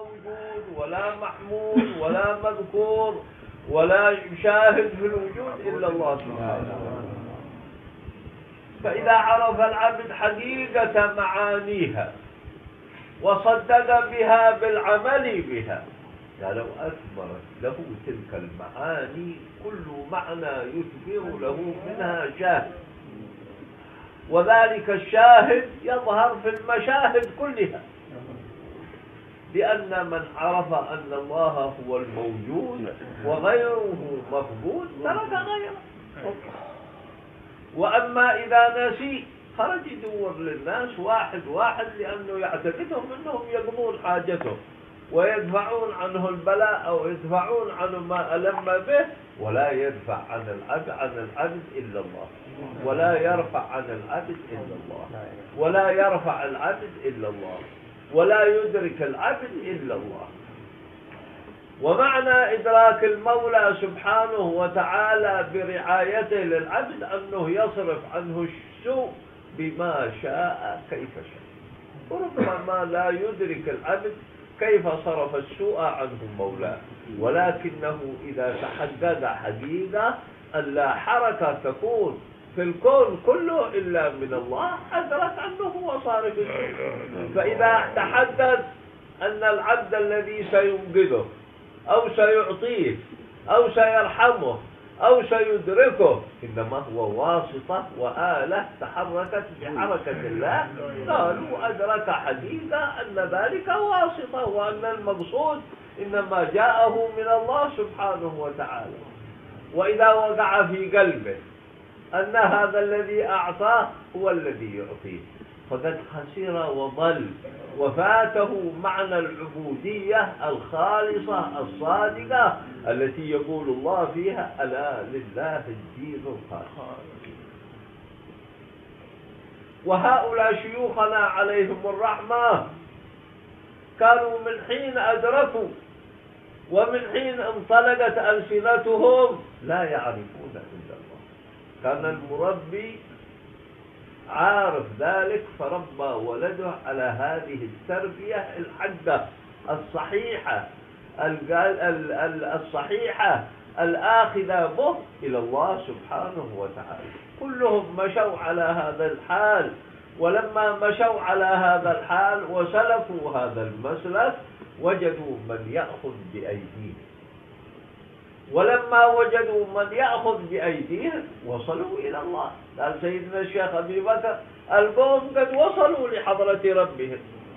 موجود ولا محمود ولا مذكور ولا شاهد في الوجود إلا الله سبحانه وتعالى. فإذا عرف العبد حقيقة معانيها وصدق بها بالعمل بها، لو أثمرت له تلك المعاني كل معنى يثمر له منها شاهد، وذلك الشاهد يظهر في المشاهد كلها، لأن من عرف أن الله هو الموجود وغيره مفقود ترك غيره. وأما إذا نسي خرج يدور للناس واحد واحد، لأنه يعتقدهم أنهم يقضون حاجته ويدفعون عنه البلاء أو يدفعون عنه ما ألم به، ولا يدفع عن العبد إلا الله، ولا يرفع عن العبد إلا الله، ولا يرفع العبد إلا الله، ولا يدرك العبد إلا الله. ومعنى إدراك المولى سبحانه وتعالى برعايته للعبد أنه يصرف عنه السوء بما شاء كيف شاء. وربما لا يدرك العبد كيف صرف السوء عنه مولاه، ولكنه إذا تحقق حقيقة أن لا حركة تكون في الكون كله إلا من الله أدرك أنه هو صارف السوء. فإذا تحدث أن العبد الذي سينقذه أو سيعطيه أو سيرحمه أو سيدركه إنما هو واسطة وآلة تحركت بحركة الله، قالوا أدرك حقيقة أن ذلك واسطة، وأن المقصود إنما جاءه من الله سبحانه وتعالى. وإذا وقع في قلبه أن هذا الذي أعطاه هو الذي يعطيه فقد خسر وضل، وفاته معنى العبودية الخالصة الصادقة التي يقول الله فيها ألا لله الدين الخالص. وهؤلاء شيوخنا عليهم الرحمة كانوا من حين أدركوا ومن حين انطلقت ألسنتهم لا يعرفون إلا الله. كان المربي عارف ذلك فربى ولده على هذه التربية الحقة الصحيحة الصحيحة الآخذة به إلى الله سبحانه وتعالى. كلهم مشوا على هذا الحال، ولما مشوا على هذا الحال وسلكوا هذا المسلك وجدوا من يأخذ بأيديهم، ولما وجدوا من يأخذ بأيديهم وصلوا إلى الله. قال سيدنا الشيخ أبي بكر القوم قد وصلوا لحضرة ربهم.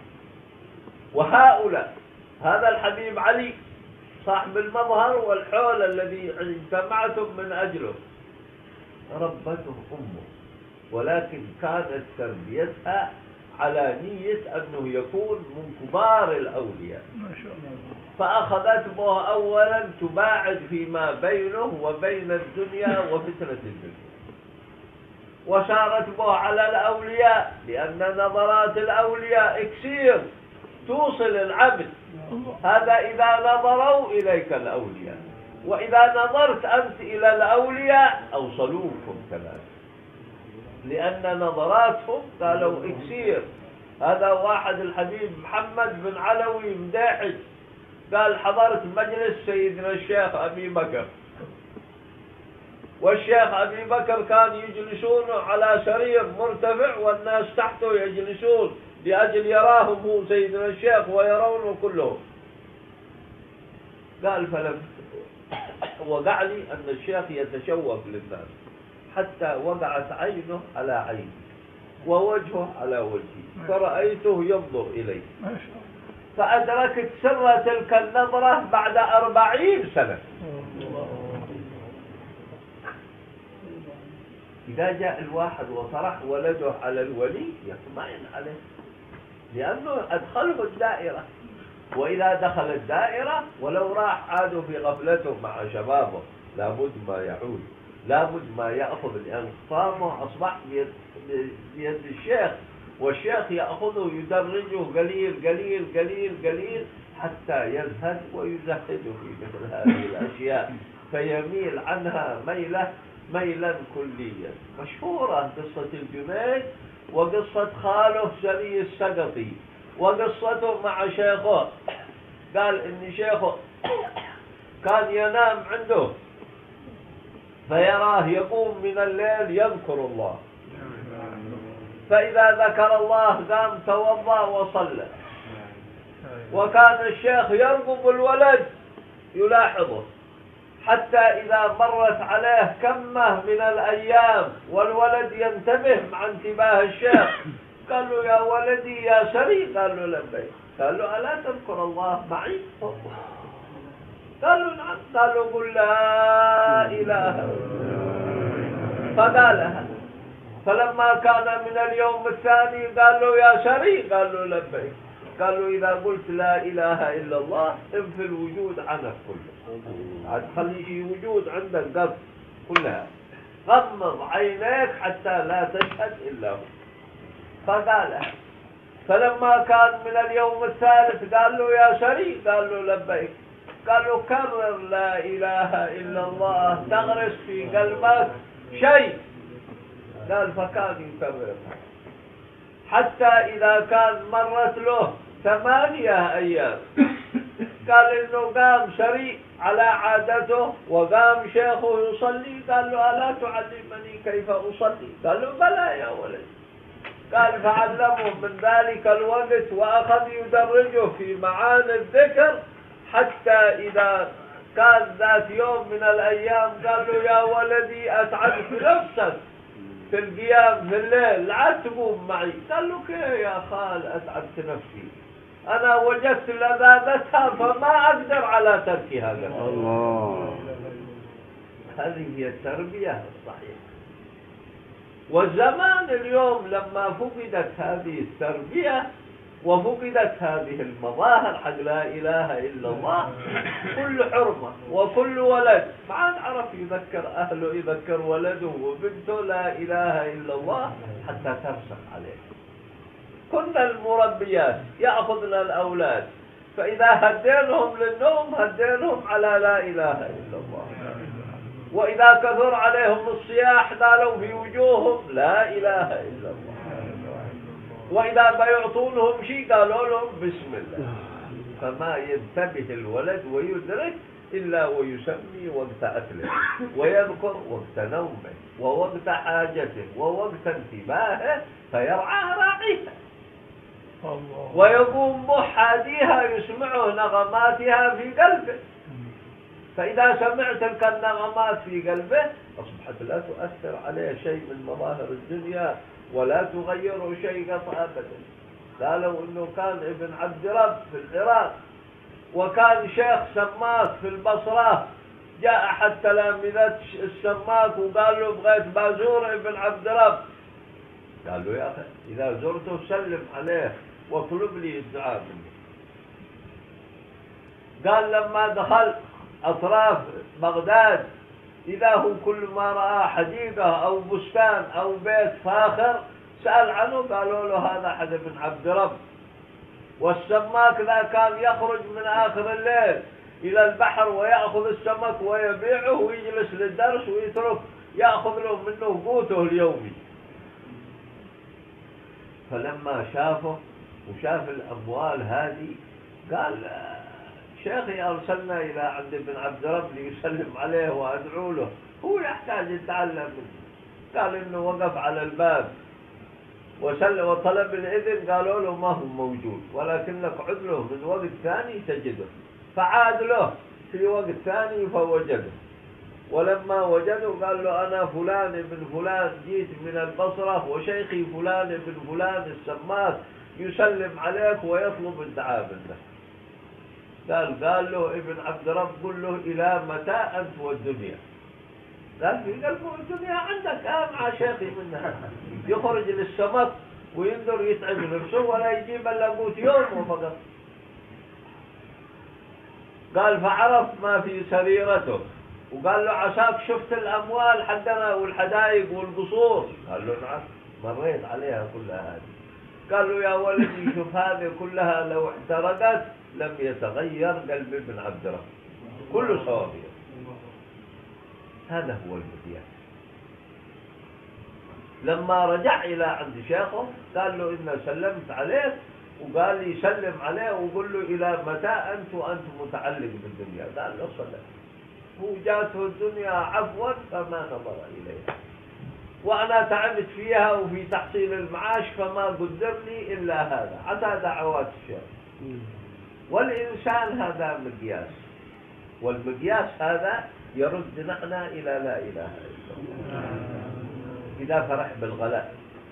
وهؤلاء هذا الحبيب علي صاحب المظهر والحول الذي اجتمعتم من أجله ربته أمه، ولكن كانت تربيتها على نية أنه يكون من كبار الأولياء، فأخذت به أولا تباعد فيما بينه وبين الدنيا وفتنة الدنيا، وسارت به على الأولياء، لأن نظرات الأولياء إكسير توصل العبد. هذا إذا نظروا إليك الأولياء، وإذا نظرت أنت إلى الأولياء أوصلوكم كذلك، لأن نظراتهم قالوا إكسير. هذا واحد الحبيب محمد بن علوي مداحج قال حضرت مجلس سيدنا الشيخ أبي بكر، والشيخ أبي بكر كان يجلسون على سرير مرتفع والناس تحته يجلسون لأجل يراهم هو سيدنا الشيخ ويرونه كلهم. قال فلم وقع لي أن الشيخ يتشوف للناس حتى وقعت عينه على عيني ووجهه على وجهي، فرأيته ينظر إلي، فأدركت سر تلك النظرة بعد 40 سنة. إذا جاء الواحد وطرح ولده على الولي يطمئن عليه، لأنه أدخله الدائرة، وإذا دخل الدائرة ولو راح عادوا في غفلته مع شبابه لابد ما يعود، لابد ما يأخذ، لأن خطامه أصبح بيد الشيخ، والشيخ يأخذه يدرجه قليل قليل قليل قليل حتى يزهد ويزهد في مثل هذه الأشياء، فيميل عنها ميلا كليا. مشهورة قصة الجنيد وقصة خاله سري السقطي وقصته مع شيخه قال إن شيخه كان ينام عنده فيراه يقوم من الليل يذكر الله، فإذا ذكر الله قام توضأ وصلى. وكان الشيخ يرقب الولد يلاحظه، حتى إذا مرت عليه كمة من الأيام والولد ينتبه مع انتباه الشيخ، قال له يا ولدي يا سري، قال له لبيك، قال له ألا تذكر الله معي؟ قال له نعم، قال له قل لا إله، فقالها. فلما كان من اليوم الثاني قال له يا سري، قال له لبيك، قال له إذا قلت لا إله إلا الله انفي الوجود عنك كله، عاد خلي وجود عندك قبل كلها، غمض عينيك حتى لا تشهد إلا هو. فقالها. فلما كان من اليوم الثالث قال له يا سري، قال له لبيك، قال له كرر لا إله إلا الله تغرس في قلبك شيء. قال فكان يكرر حتى إذا كان مرت له 8 أيام، قال إنه قام سري على عادته وقام شيخه يصلي، قال له ألا تعلمني كيف أصلي؟ قال له بلى يا ولد. قال فعلمه من ذلك الوقت وأخذ يدرجه في معاني الذكر، حتى إذا كان ذات يوم من الأيام قال له يا ولدي أتعبت نفسك في القيام في الليل لا تقوم معي. قال له كيف يا خال أتعبت نفسي، أنا وجدت لذاذتها فما أقدر على تركها. الله، هذه هي التربية الصحيحة. والزمان اليوم لما فقدت هذه التربية وفقدت هذه المظاهر حق لا إله إلا الله، كل حرمة وكل ولد ما عاد عرف يذكر أهله، يذكر ولده وبنته لا إله إلا الله حتى ترسخ عليه. كنا المربيات يأخذن الأولاد، فإذا هدينهم للنوم هدينهم على لا إله إلا الله، وإذا كثر عليهم الصياح قالوا في وجوههم لا إله إلا الله، وإذا بيعطونهم شيء قالوا لهم بسم الله. فما ينتبه الولد ويدرك إلا ويسمي وقت أكله، ويذكر وقت نومه ووقت حاجته ووقت انتباهه، فيرعاها راعيها ويقوم محاديها يسمعه نغماتها في قلبه. فإذا سمع تلك النغمات في قلبه أصبحت لا تؤثر عليه شيء من مظاهر الدنيا ولا تغير شيء أبدا. قالوا إنه كان ابن عبد رب في العراق وكان شيخ سماك في البصرة، جاء أحد تلامذة السماك وقال له بغيت بازور ابن عبد رب، قال له يا أخي إذا زرته سلم عليه واطلب لي الدعاء منه. قال لما دخل أطراف بغداد إذا هو كل ما رأى حديقة أو بستان أو بيت فاخر سأل عنه، قالوا له هذا حد ابن عبد رب. والسماك ذا كان يخرج من آخر الليل إلى البحر ويأخذ السمك ويبيعه ويجلس للدرس ويترك يأخذ له منه قوته اليومي. فلما شافه وشاف الأموال هذه قال شيخي أرسلنا إلى عند ابن عبد رب ليسلم عليه وأدعو له، هو يحتاج يتعلم منه. قال إنه وقف على الباب وطلب الإذن، قالوا له ما هو موجود ولكنك عد له من وقت ثاني تجده. فعاد له في وقت ثاني فوجده، ولما وجده قال له أنا فلان ابن فلان جيت من البصرة وشيخي فلان ابن فلان السماك يسلم عليك ويطلب الدعاء منك. قال له ابن عبد رب قل له إلى متى أنت والدنيا؟ قال في قلبه الدنيا عندك مع شيخي منها، يخرج للسمك وينظر يتعب نفسه ولا يجيب الا قوت يومه فقط. قال فعرف ما في سريرته وقال له عساك شفت الأموال حقنا والحدائق والقصور؟ قال له نعم مريت عليها كلها هذه. قال له يا ولدي شوف هذه كلها لو احترقت لم يتغير قلب ابن عبد رب، كله صوابير. هذا هو المديان. لما رجع إلى عند شيخه قال له إن سلمت عليك وقال لي سلم عليه وقل له إلى متى أنت وأنت متعلق بالدنيا؟ قال له صلى. هو جاته الدنيا عفوا فما نظر إليها، وأنا تعبت فيها وفي تحصيل المعاش فما قدر لي إلا هذا. عسى دعوات الشيخ. والإنسان هذا مقياس، والمقياس هذا يردنا إلى لا إله إلا الله. إذا فرح بالغلاء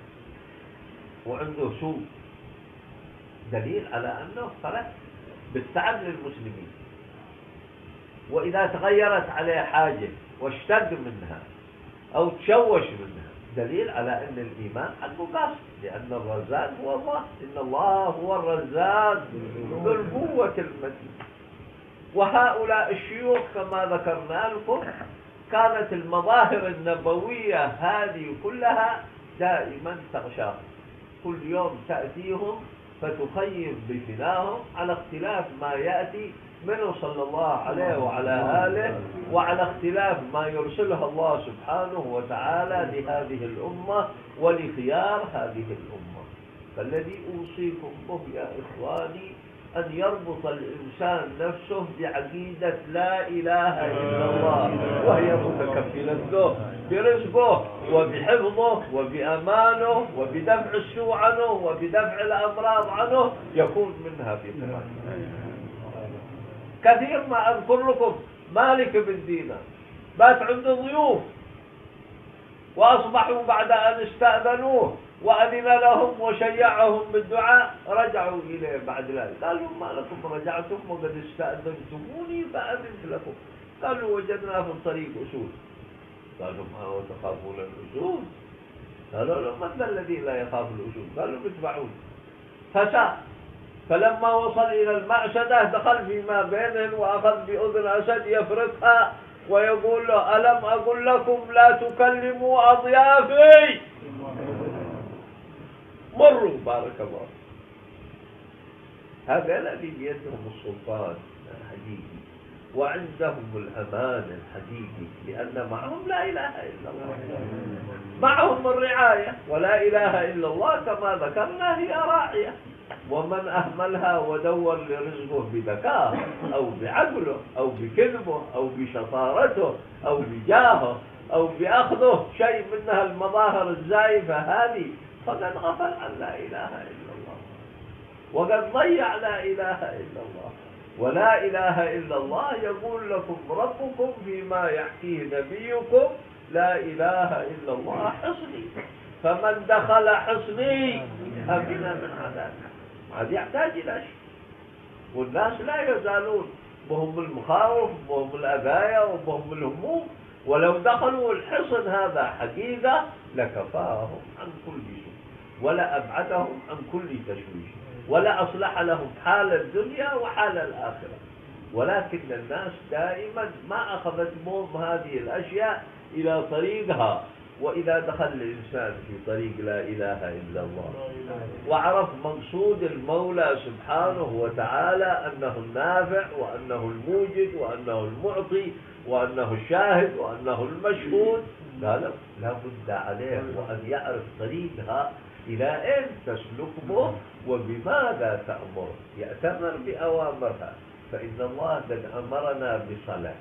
وعنده سوء دليل على أنه فرح بالتعب للمسلمين، وإذا تغيرت عليه حاجة واشتد منها أو تشوش منها دليل على أن الإيمان عنده قاصد، لأن الرزاق هو الله، إن الله هو الرزاق ذو القوة المتين. وهؤلاء الشيوخ كما ذكرنا لكم كانت المظاهر النبوية هذه كلها دائما تغشاهم، كل يوم تأتيهم فتخيم بفناهم على اختلاف ما يأتي منه صلى الله عليه وعلى آله، وعلى اختلاف ما يرسله الله سبحانه وتعالى لهذه الأمة ولخيار هذه الأمة. فالذي أوصيكم به يا إخواني أن يربط الإنسان نفسه بعقيدة لا إله إلا الله، وهي متكفلة له برزقه وبحفظه وبأمانه وبدفع السوء عنه وبدفع الأمراض عنه، يكون منها في قرآن. كثير ما أذكر لكم مالك بن دينار بات عنده ضيوف، وأصبحوا بعد أن استأذنوه وأذن لهم وشيعهم بالدعاء رجعوا إليه بعد ذلك، قالوا ما لكم رجعتم وقد استأذنتموني فأذنت لكم؟ قالوا وجدنا في الطريق أسود. قالوا ما هو تخافون الأسود؟ قالوا له من ذا الذي لا يخاف الأسود؟ قالوا اتبعوني. فسار، فلما وصل إلى المعشدة دخل فيما بينهم وأخذ بأذن أسد يفرقها ويقول له ألم أقل لكم لا تكلموا أضيافي؟ مروا بارك الله. هذا الذي بيدهم السلطان الحقيقي وعندهم الأمان الحقيقي، لأن معهم لا إله إلا الله، معهم الرعاية، ولا إله إلا الله كما ذكرنا هي راعية. ومن أهملها ودور لرزقه بذكاء أو بعقله أو بكذبه أو بشطارته أو بجاهه أو بأخذه شيء منها المظاهر الزائفة هذه فقد غفل عن لا إله إلا الله، وقد ضيع لا إله إلا الله. ولا إله إلا الله يقول لكم ربكم فيما يحكيه نبيكم لا إله إلا الله حصني، فمن دخل حصني أمن من عذابه. هذا يحتاج إلى شيء، والناس لا يزالون بهم المخاوف وبهم الأذايا وبهم الهموم، ولو دخلوا الحصن هذا حقيقة لكفاهم عن كل شيء ولا أبعدهم عن كل تشويش ولا أصلح لهم حال الدنيا وحال الآخرة. ولكن الناس دائما ما أخذت بهم هذه الأشياء إلى طريقها. وإذا دخل الإنسان في طريق لا إله إلا الله وعرف مقصود المولى سبحانه وتعالى أنه النافع وأنه الموجد وأنه المعطي وأنه الشاهد وأنه المشهود، لا بد عليه وأن يعرف طريقها إلى أين تسلك به وبماذا تأمر، يأتمر بأوامرها. فإن الله قد أمرنا بصلاة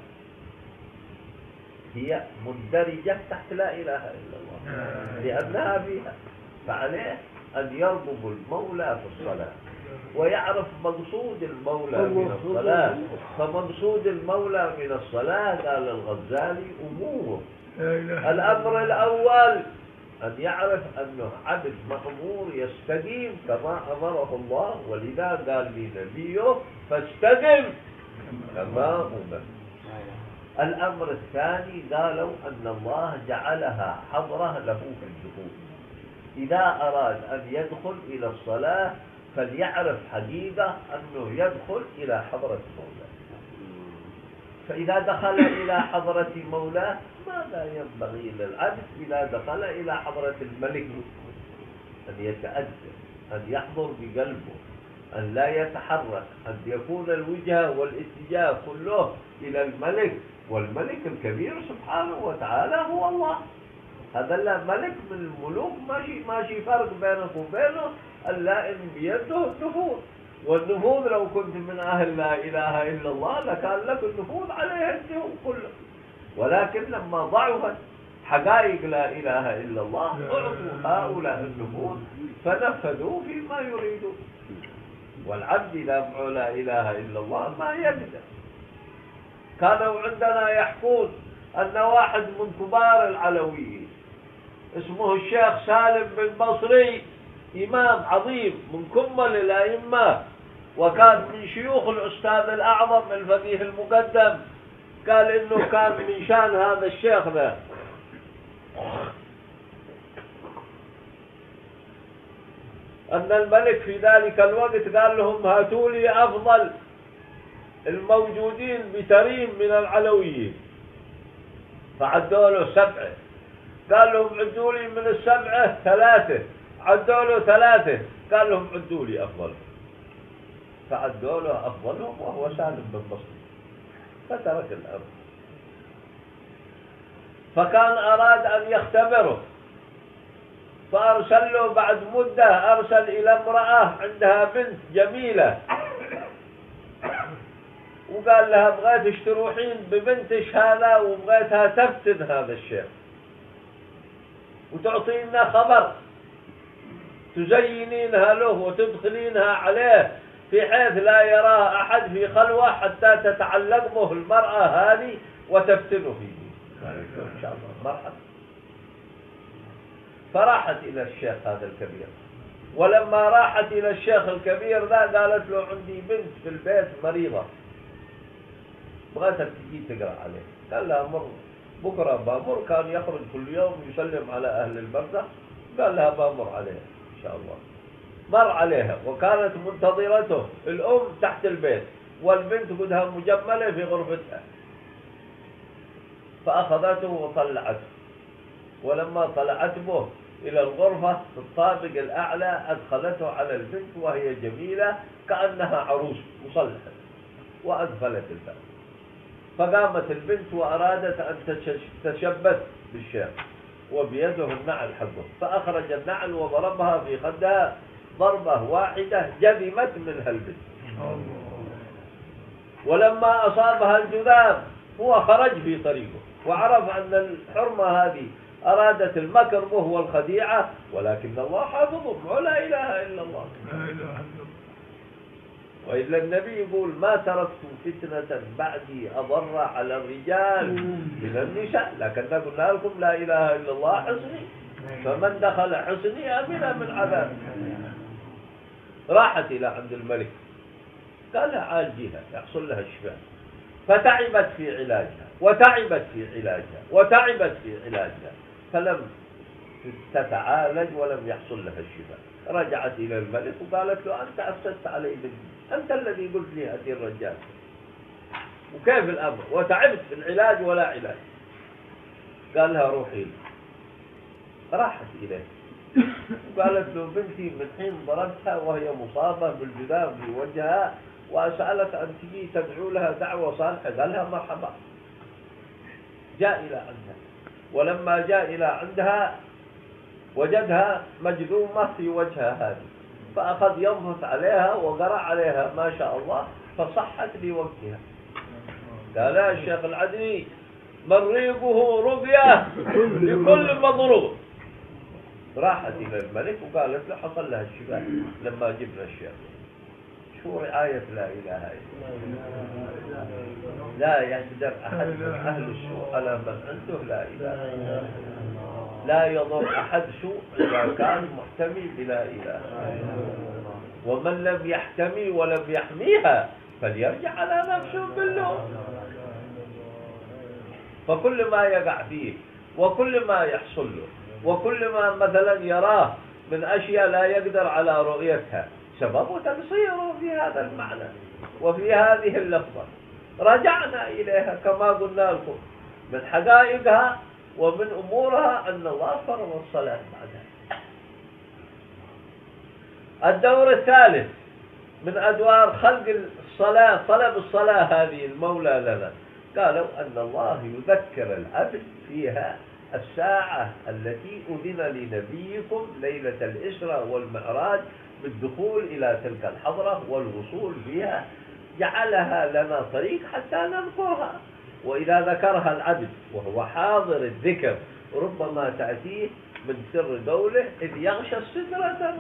هي مندرجة تحت لا إله إلا الله لأنها فيها، فعليه أن يرغب المولى في الصلاة ويعرف مقصود المولى من الصلاة. فمقصود المولى من الصلاة قال الغزالي أمور. الأمر الأول أن يعرف أنه عبد مأمور يستقيم كما أمره الله، ولذا قال لنبيه فاستقم كما أمر. الأمر الثاني قالوا أن الله جعلها حضرة له في الدخول، إذا أراد أن يدخل إلى الصلاة فليعرف حقيقة أنه يدخل إلى حضرة مولاه. فإذا دخل إلى حضرة مولاه ماذا ينبغي للعبد إذا دخل إلى حضرة الملك؟ أن يتأدب، أن يحضر بقلبه، أن لا يتحرك، أن يكون الوجهة والاتجاه كله إلى الملك، والملك الكبير سبحانه وتعالى هو الله. هذا لا ملك من الملوك، ماشي فرق بينك وبينه اللائم بيده النفوذ، والنفوذ لو كنت من أهل لا إله إلا الله لكان لك النفوذ عليه الدين كله، ولكن لما ضعفت حقائق لا إله إلا الله أعطوا هؤلاء النفوذ فنفذوا فيما يريدون. والعبد إذا معه لا إله إلا الله ما يقدر. كانوا عندنا يحكون أن واحد من كبار العلويين اسمه الشيخ سالم بن بصري، إمام عظيم من كمل الأئمة، وكان من شيوخ الأستاذ الأعظم الفقيه المقدم، قال إنه كان من شان هذا الشيخ ذا أن الملك في ذلك الوقت قال لهم هاتوا لي أفضل الموجودين بتريم من العلويين، فعدوا له 7، قال لهم عدوا لي من 7 3، عدوا له 3، قال لهم عدوا لي أفضل، فعدوا له أفضلهم وهو سالم بن بصري، فترك الأمر. فكان أراد أن يختبره، فأرسل له بعد مدة، أرسل إلى امرأة عندها بنت جميلة وقال لها بغيتش تروحين ببنتش هذا وبغيتها تفتن هذا الشيخ وتعطينا خبر تزينينها له وتدخلينها عليه في حيث لا يراه أحد في خلوة حتى تتعلق به المرأة هذه وتفتنه فيه. إن شاء الله مرحبا. فراحت إلى الشيخ هذا الكبير، ولما راحت إلى الشيخ الكبير ذا قالت له عندي بنت في البيت مريضة بغيتك تجي تقرأ عليه. قال لها مر بكرة بامر، كان يخرج كل يوم يسلم على أهل البرزخ، قال لها بامر عليها إن شاء الله. مر عليها وكانت منتظرته الأم تحت البيت والبنت قدها مجملة في غرفتها، فأخذته وطلعته، ولما طلعت به إلى الغرفة في الطابق الأعلى أدخلته على البنت وهي جميلة كأنها عروس مصلحة، وأدخلت الباب. فقامت البنت وأرادت أن تشبث بالشيخ وبيده النعل حقه، فأخرج النعل وضربها في خدها ضربة واحدة جذمت منها البنت. ولما أصابها الجذام هو خرج في طريقه وعرف أن الحرمة هذه أرادت المكر به والخديعة، ولكن الله حافظه، لا إله إلا الله. وإلا النبي يقول ما تركت فتنة بعدي أضر على الرجال من النساء، لكن قلنا لكم لا إله إلا الله حصني، فمن دخل حصني أمن من عذاب. راحت إلى عند الملك قال لها عالجيها يحصل لها الشفاء، فتعبت في علاجها وتعبت في علاجها وتعبت في علاجها فلم تتعالج ولم يحصل لها الشفاء. رجعت إلى الملك وقالت له أنت أفسدت علي بنتي، أنت الذي قلت لي هاتي الرجال، وكيف الأمر وتعبت في العلاج ولا علاج. قال لها روحي. راحت إليه وقالت له بنتي من حين ضربتها وهي مصابة بالجذام في وجهها وأسألت أن تجي تدعو لها دعوة صالحة، قال لها مرحبا. جاء إلى عندها، ولما جاء إلى عندها وجدها مجذومة في وجهها هذه، فأخذ ينفث عليها وقرأ عليها ما شاء الله فصحت لوقتها. قال الشيخ العدني مريقه رقية لكل مضروب. راحت إلى الملك وقالت له حصل لها الشفاء لما جبنا الشيخ. شو رعاية لا إله إلا الله. لا يقدر أحد من أهل السوء على من عنده لا إله إلا الله. لا يضر أحد سوء إذا كان محتمي بلا إله، ومن لم يحتمي ولم يحميها فليرجع على نفسه باللوم. فكل ما يقع فيه وكل ما يحصل له وكل ما مثلا يراه من أشياء لا يقدر على رؤيتها سبب تقصيره في هذا المعنى وفي هذه اللفظة. رجعنا إليها كما قلنا لكم من حقائقها ومن أمورها أن الله فرض الصلاة بعدها. الدور الثالث من أدوار خلق الصلاة طلب الصلاة هذه المولى لنا، قالوا أن الله يذكر العبد فيها الساعة التي أذن لنبيكم ليلة الإسراء والمعراج بالدخول إلى تلك الحضرة والوصول فيها، جعلها لنا طريق حتى نذكرها. وإذا ذكرها العبد وهو حاضر الذكر ربما تأتيه من سر قوله إذ يغشى السدرة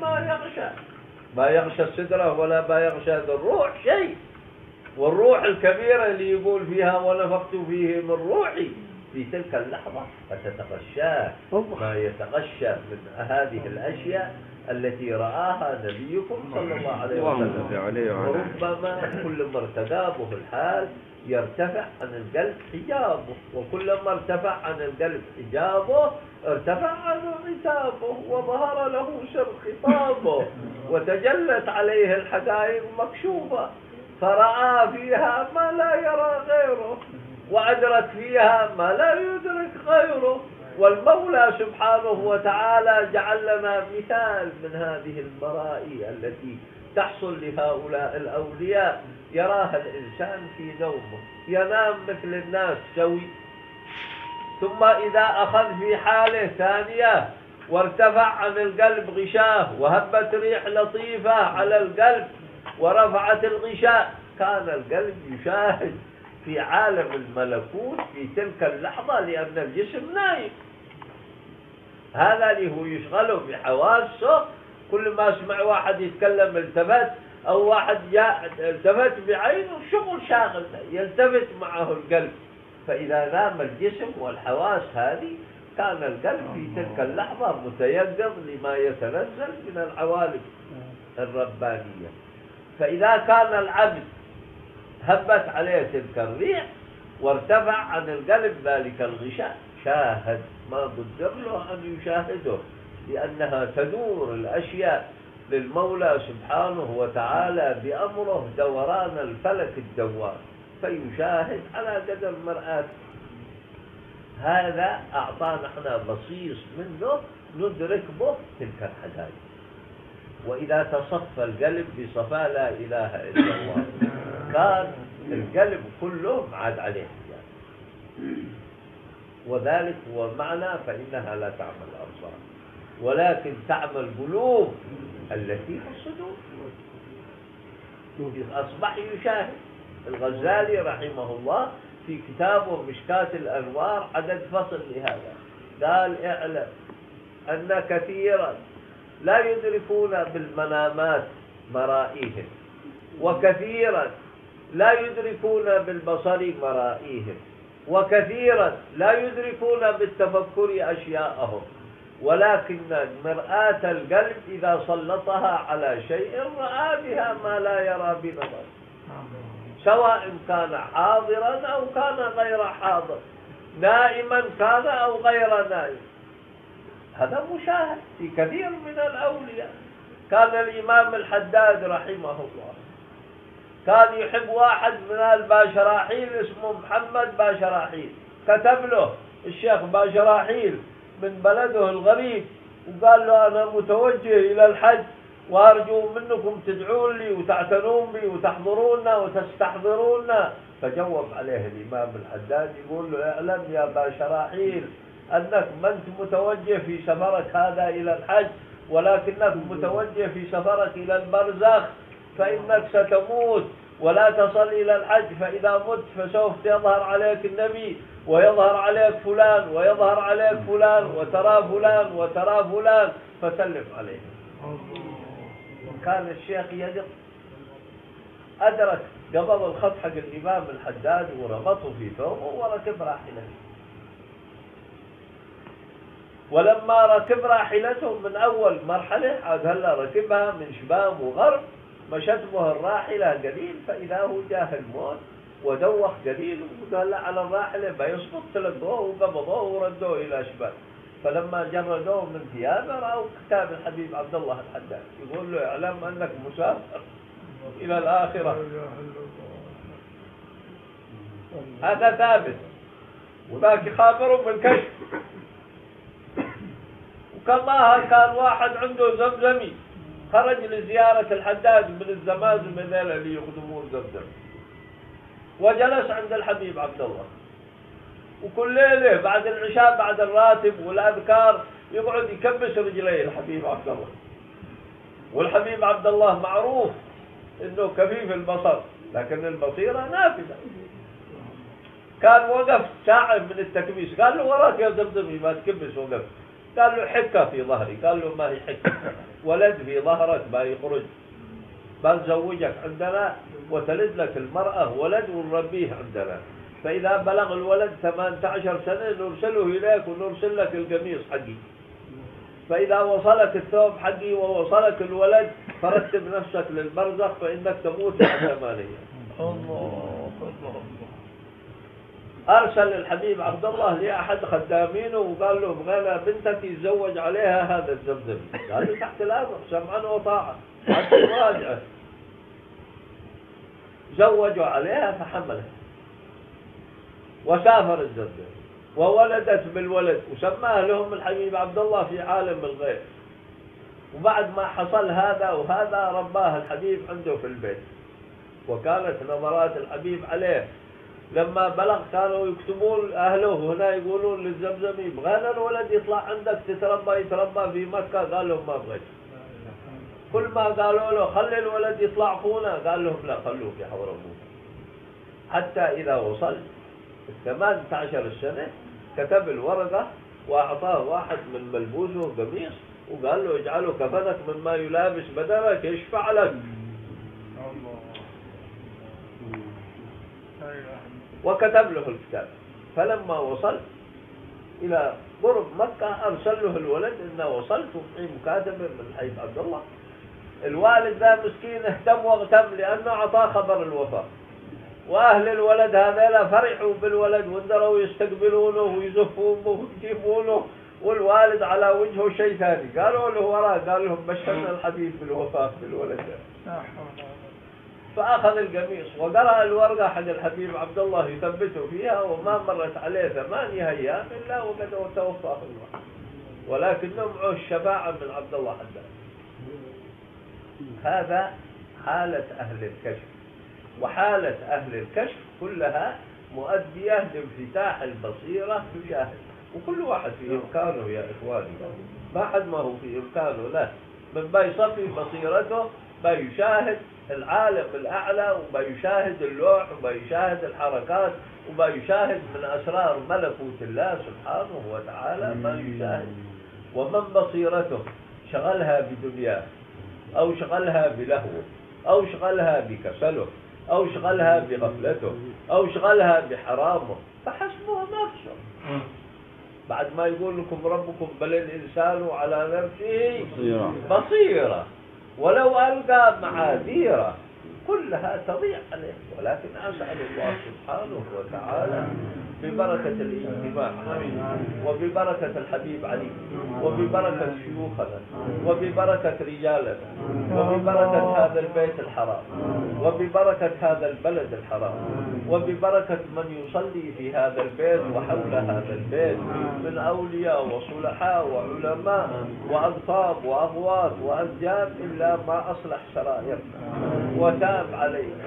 ما يغشى السدرة ولا ما يغشى الروح شيء. والروح الكبيرة اللي يقول فيها ونفخت فيه من روحي في تلك اللحظة فتتغشاه ما يتغشى من هذه الأشياء التي رآها نبيكم صلى الله عليه وسلم. وربما كلما ارتدابه الحال يرتفع عن القلب حجابه، وكلما ارتفع عن القلب حجابه ارتفع عنه عتابه، وظهر له سر خطابه، وتجلت عليه الحقائق مكشوفة، فرأى فيها ما لا يرى غيره، وأدرك فيها ما لا يدرك غيره. والمولى سبحانه وتعالى جعل لنا مثال من هذه المرائي التي تحصل لهؤلاء الأولياء. يراها الإنسان في نومه، ينام مثل الناس سوي، ثم إذا أخذ في حاله ثانية وارتفع عن القلب غشاه وهبت ريح لطيفة على القلب ورفعت الغشاء، كان القلب يشاهد في عالم الملكوت في تلك اللحظة لأن الجسم نايم. هذا اللي هو يشغله بحواسه، كل ما سمع واحد يتكلم التفت، أو واحد جاء التفت بعينه، شغل شاغل يلتفت معه القلب. فإذا نام الجسم والحواس هذه كان القلب في تلك اللحظة متيقظ لما يتنزل من العوالم الربانية. فإذا كان العبد هبت عليه تلك الريح وارتفع عن القلب ذلك الغشاء، شاهد ما قدر له أن يشاهده، لأنها تدور الأشياء للمولى سبحانه وتعالى بأمره دوران الفلك الدوار، فيشاهد على قدر مرآته. هذا أعطانا احنا بصيص منه ندرك به تلك الحدائق. وإذا تصفى القلب بصفاء لا إله إلا الله كان القلب كله عاد عليه يعني. وذلك هو المعنى فإنها لا تعمل الأبصار ولكن تعمل القلوب التي في الصدور. أصبح يشاهد. الغزالي رحمه الله في كتابه مشكاة الأنوار عدد فصل لهذا، قال اعلم أن كثيرا لا يدركون بالمنامات مرائيهم، وكثيرا لا يدركون بالبصر مرائيهم، وكثيرا لا يدركون بالتفكر أشياءهم، ولكن مرآة القلب إذا سلطها على شيء رأى بها ما لا يرى بنظر، سواء كان حاضرا أو كان غير حاضر، نائما كان أو غير نائم. هذا مشاهد في كثير من الأولياء. كان الإمام الحداد رحمه الله كان يحب واحد من الباشراحيل اسمه محمد باشراحيل، كتب له الشيخ باشراحيل من بلده الغريب وقال له أنا متوجه إلى الحج وأرجو منكم تدعون لي وتعتنون بي وتحضروننا وتستحضروننا. فجواب عليه الإمام الحداد يقول له اعلم يا باشراحيل أنك ما أنت متوجه في سفرك هذا إلى الحج، ولكنك متوجه في سفرك إلى البرزخ، فإنك ستموت ولا تصل إلى الحج، فإذا مت فسوف يظهر عليك النبي ويظهر عليك فلان ويظهر عليك فلان وترى فلان وترى فلان، فسلم عليه. وكان الشيخ يدق أدرك قبض الخط حق الإمام الحداد وربطه في ثوبه وركب راحلته. ولما ركب راحلته من أول مرحلة عاد هلا ركبها من شمال وغرب، مشت به الراحلة قليل فإذا هو جاه الموت ودوخ قليل وقال على الراحلة بيسقط، تلقوه وقبضوه وردوه إلى شمال. فلما جردوه من ثيابه رأوا كتاب الحبيب عبد الله الحداد يقول له اعلم أنك مسافر إلى الآخرة. هذا ثابت. وذاك خابر بالكشف. وكما كان واحد عنده زمزمي خرج لزيارة الحداد من الزمازم اللي يخدمون زمزم، وجلس عند الحبيب عبد الله، وكل ليلة بعد العشاء بعد الراتب والأذكار يقعد يكبس رجليه الحبيب عبد الله والحبيب عبد الله معروف انه كفيف البصر، لكن البصيرة نافذة. كان وقف ساعة من التكبيس، قال له وراك يا زمزمي ما تكبس، وقف قال له حكة في ظهري، قال له ما هي حكة، ولد في ظهرك ما يخرج، بنزوجك عندنا وتلد لك المرأة ولد ونربيه عندنا، فإذا بلغ الولد 18 سنة نرسله إليك ونرسل لك القميص حقي، فإذا وصلك الثوب حقي ووصلك الولد فرتب نفسك للبرزخ فإنك تموت بعد 8. الله. أرسل الحبيب عبد الله لأحد خدامينه وقال له بغينا بنتك يتزوج عليها هذا الزمزمي، قال له تحت الأمر سمعا وطاعة حتى مراجعة. زوجوا عليها فحملت وسافر الزمزمي وولدت بالولد وسماه لهم الحبيب عبد الله في عالم الغيب. وبعد ما حصل هذا وهذا رباه الحبيب عنده في البيت، وكانت نظرات الحبيب عليه لما بلغ كانوا يكتبون أهله هنا يقولون للزمزمي بغينا الولد يطلع عندك يتربى في مكة، قال لهم ما بغيت. كل ما قالوا له خلي الولد يطلع فونا قال لهم لا خلوه في حور أبوه. حتى إذا وصل 18 سنة كتب الورقة وأعطاه واحد من ملبوسه قميص وقال له اجعله كفنك مما يلابس بدنك يشفع لك. وكتب له الكتاب. فلما وصل إلى قرب مكة أرسل له الولد إنه وصلت في مكاتبة من الحبيب عبد الله. الوالد ذا مسكين اهتم واغتم لأنه أعطاه خبر الوفاة، وأهل الولد هذا فرحوا بالولد وانذروا يستقبلونه ويزفونه ويجيبونه، والوالد على وجهه شيء ثاني. قالوا له وراه قال لهم بشرنا الحبيب بالوفاة بالولد. فأخذ القميص وقرأ الورقة حق الحبيب عبد الله يثبته فيها، وما مرت عليه 8 أيام إلا وقد توفى الله، ولكنه معه الشفاعة من عبد الله حداد. هذا حالة أهل الكشف، وحالة أهل الكشف كلها مؤدية لانفتاح البصيرة تشاهد، وكل واحد في إمكانه يا إخواني، ما حد ما هو في إمكانه له من بيصفي بصيرته بيشاهد العالم الأعلى وبيشاهد اللوح وبيشاهد الحركات وبيشاهد من أسرار ملكوت الله سبحانه وتعالى ما يشاهد. ومن بصيرته شغلها بدنياه أو شغلها بلهوه أو شغلها بكسله أو شغلها بغفلته أو شغلها بحرامه فحسبه نفسه. بعد ما يقول لكم ربكم بل الإنسان على نفسه بصيرة ولو ألقى معاذيره كلها تضيع عليه. ولكن أسأل الله سبحانه وتعالى ببركة الاجتماع وببركة الحبيب علي وببركة شيوخنا وببركة رجالنا وببركة هذا البيت الحرام وببركة هذا البلد الحرام وببركة من يصلي في هذا البيت وحول هذا البيت من أولياء وصلحاء وعلماء وأقطاب وأغواث وأنجاب إلا ما أصلح سرائرنا وتاب علينا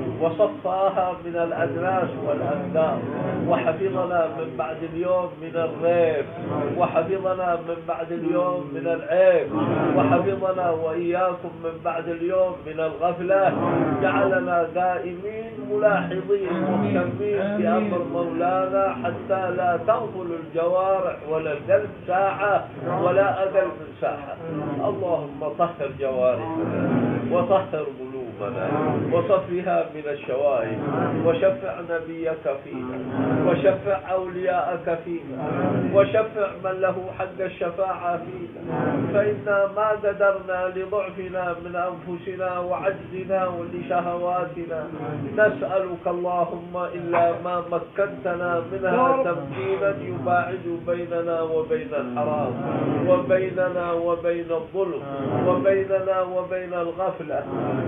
وصفاها من الأدناس والأندار وحفظنا من بعد اليوم من الريب وحفظنا من بعد اليوم من العيب وحفظنا وإياكم من بعد اليوم من الغفلة. جعلنا دائمين ملاحظين مهتمين بأمر مولانا حتى لا تغفل الجوارح ولا القلب ساعة ولا أقل من ساعة. اللهم طهر جوارحنا وطهر قلوبنا وصفها من الشوائب وشفع نبيك فينا وشفع أولياءك فينا وشفع من له حق الشفاعة فينا، فإنا ما قدرنا لضعفنا من أنفسنا وعجزنا ولشهواتنا. نسألك اللهم إلا ما مكنتنا منها تمكينا يباعد بيننا وبين الحرام وبيننا وبين الظلم وبيننا وبين الغفلة وبيننا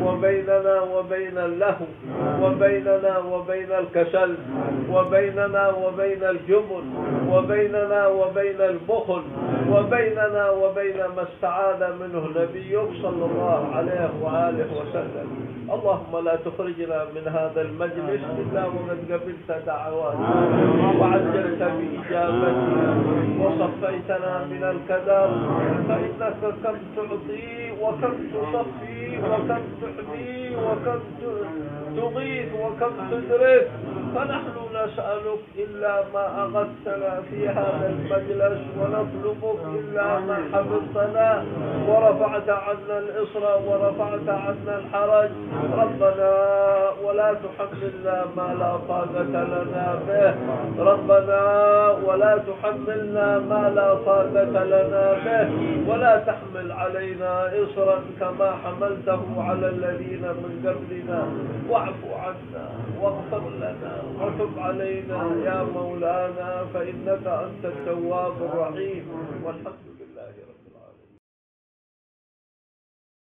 بيننا وبين اللهو، وبيننا وبين الكسل، وبيننا وبين الجبن، وبيننا وبين البخل، وبيننا وبين ما استعاذ منه نبيك صلى الله عليه وآله وسلم. اللهم لا تخرجنا من هذا المجلس إلا وقد قبلت دعواتنا وعجلت بإجابتنا وصفيتنا من الكدر، فإنك كم تعطي وكم تصفي وكم تحمي وكم تغيث وكم تدرك، فنحن نسألك إلا ما أغثنا في هذا المجلس، ونطلبك إلا ما حفظتنا ورفعت عنا الإصر ورفعت عنا الحرج. ربنا ولا تحملنا ما لا طاقة لنا به، ربنا ولا تحملنا ما لا طاقة لنا به، ولا تحمل علينا إصرا كما حملته على الذين من قبلنا، واعف عنا واغفر لنا وتب علينا يا مولانا، فإنك أنت التواب الرحيم. والحمد لله.